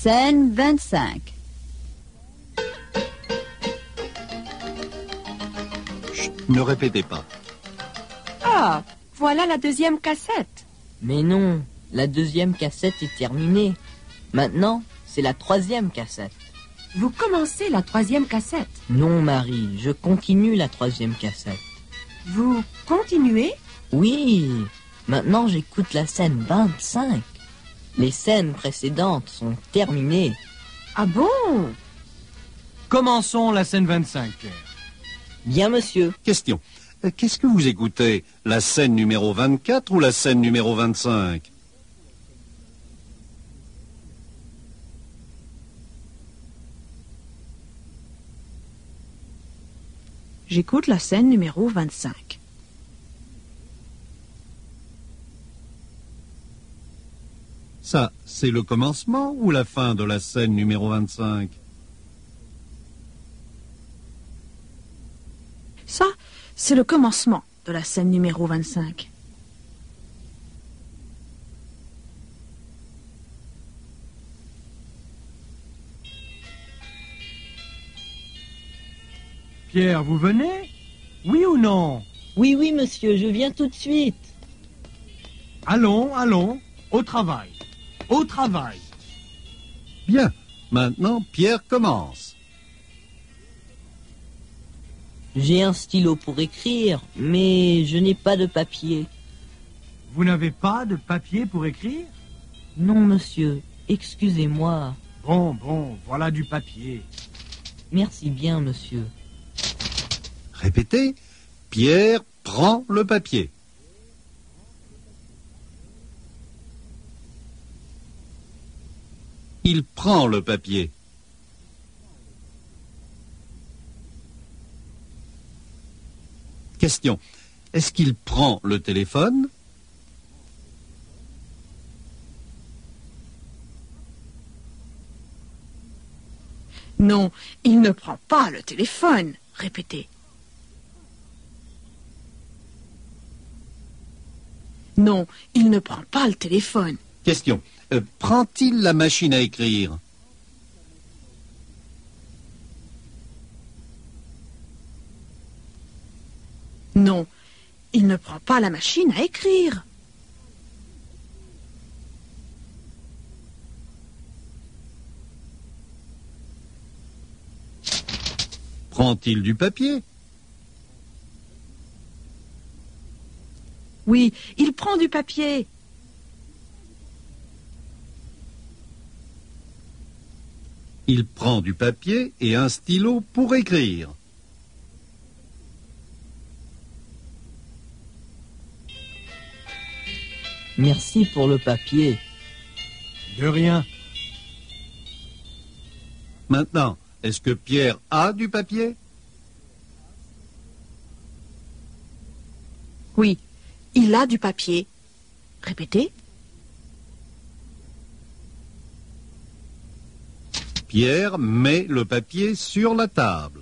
Scène 25. Chut, ne répétez pas. Ah, voilà la deuxième cassette. Mais non, la deuxième cassette est terminée. Maintenant, c'est la troisième cassette. Vous commencez la troisième cassette. Non, Marie, je continue la troisième cassette. Vous continuez? Oui, maintenant j'écoute la scène 25. Les scènes précédentes sont terminées. Ah bon? Commençons la scène 25, Pierre. Bien, monsieur. Question. Qu'est-ce que vous écoutez? La scène numéro 24 ou la scène numéro 25? J'écoute la scène numéro 25. Ça, c'est le commencement ou la fin de la scène numéro 25? Ça, c'est le commencement de la scène numéro 25. Pierre, vous venez? Oui ou non? Oui, oui, monsieur, je viens tout de suite. Allons, allons, au travail. Au travail. Bien. Maintenant, Pierre commence. J'ai un stylo pour écrire, mais je n'ai pas de papier. Vous n'avez pas de papier pour écrire? Non, monsieur, excusez-moi. Bon, voilà du papier. Merci bien, monsieur. Répétez. Pierre prend le papier. Il prend le papier. Question. Est-ce qu'il prend le téléphone? Non, il ne prend pas le téléphone. Répétez. Non, il ne prend pas le téléphone. Question. Prend-il la machine à écrire? Non, il ne prend pas la machine à écrire. Prend-il du papier? Oui, il prend du papier. Il prend du papier et un stylo pour écrire. Merci pour le papier. De rien. Maintenant, est-ce que Pierre a du papier? Oui, il a du papier. Répétez. Pierre met le papier sur la table.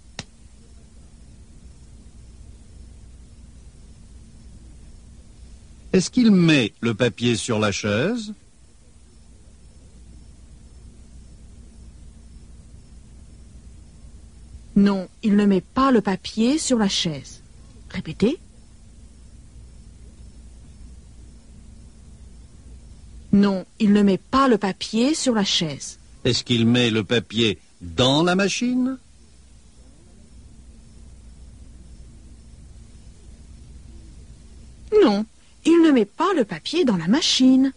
Est-ce qu'il met le papier sur la chaise? Non, il ne met pas le papier sur la chaise. Répétez. Non, il ne met pas le papier sur la chaise. Est-ce qu'il met le papier dans la machine? Non, il ne met pas le papier dans la machine.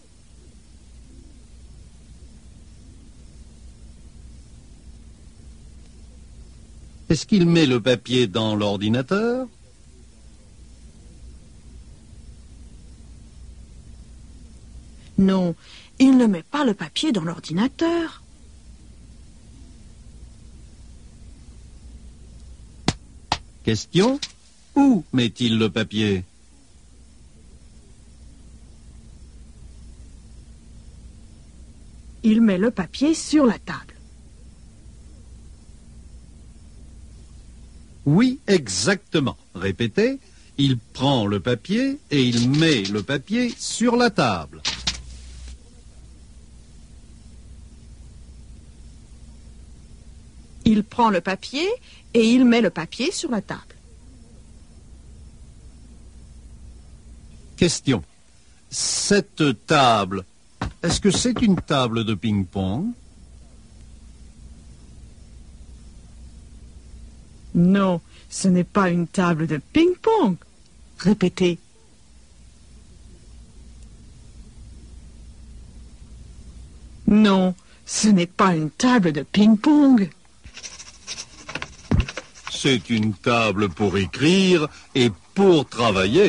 Est-ce qu'il met le papier dans l'ordinateur? Non, il ne met pas le papier dans l'ordinateur. Question. Où met-il le papier? Il met le papier sur la table. Oui, exactement. Répétez. Il prend le papier et il met le papier sur la table. Il prend le papier et il met le papier sur la table. Question. Cette table, est-ce que c'est une table de ping-pong? Non, ce n'est pas une table de ping-pong. Répétez. Non, ce n'est pas une table de ping-pong. C'est une table pour écrire et pour travailler.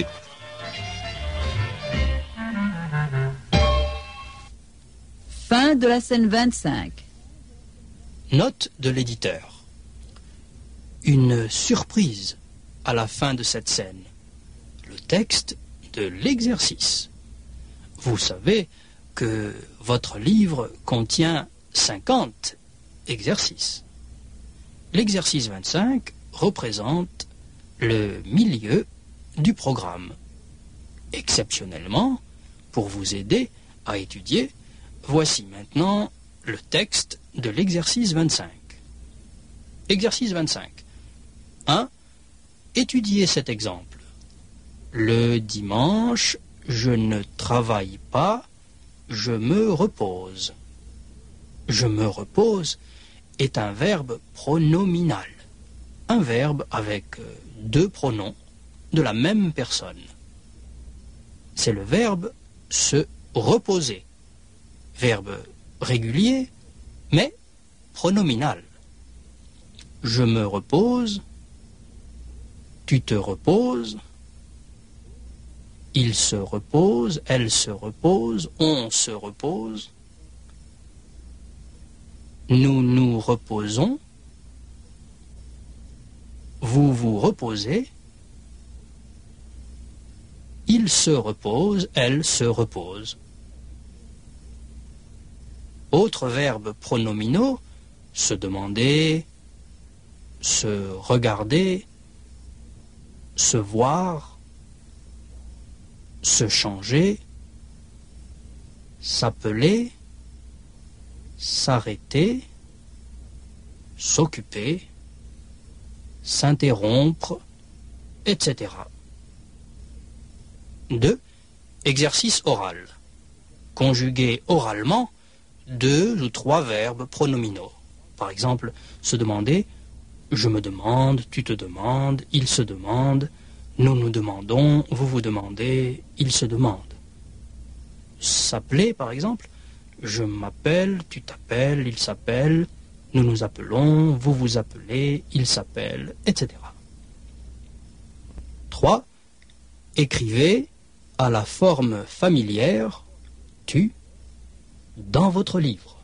Fin de la scène 25. Note de l'éditeur. Une surprise à la fin de cette scène. Le texte de l'exercice. Vous savez que votre livre contient 50 exercices. L'exercice 25 représente le milieu du programme. Exceptionnellement, pour vous aider à étudier, voici maintenant le texte de l'exercice 25. Exercice 25. 1. Étudiez cet exemple. Le dimanche, je ne travaille pas, je me repose. Je me repose est un verbe pronominal. Un verbe avec deux pronoms de la même personne. C'est le verbe se reposer. Verbe régulier, mais pronominal. Je me repose, tu te reposes, il se repose, elle se repose, on se repose, nous nous reposons, vous vous reposez, il se repose, elle se repose. Autres verbes pronominaux, se demander, se regarder, se voir, se changer, s'appeler, s'arrêter, s'occuper, s'interrompre, etc. 2. Exercice oral. Conjuguer oralement 2 ou 3 verbes pronominaux. Par exemple, se demander, je me demande, tu te demandes, il se demande, nous nous demandons, vous vous demandez, il se demande. S'appeler, par exemple, je m'appelle, tu t'appelles, il s'appelle, nous nous appelons, vous vous appelez, il s'appelle, etc. 3. Écrivez à la forme familière, tu, dans votre livre.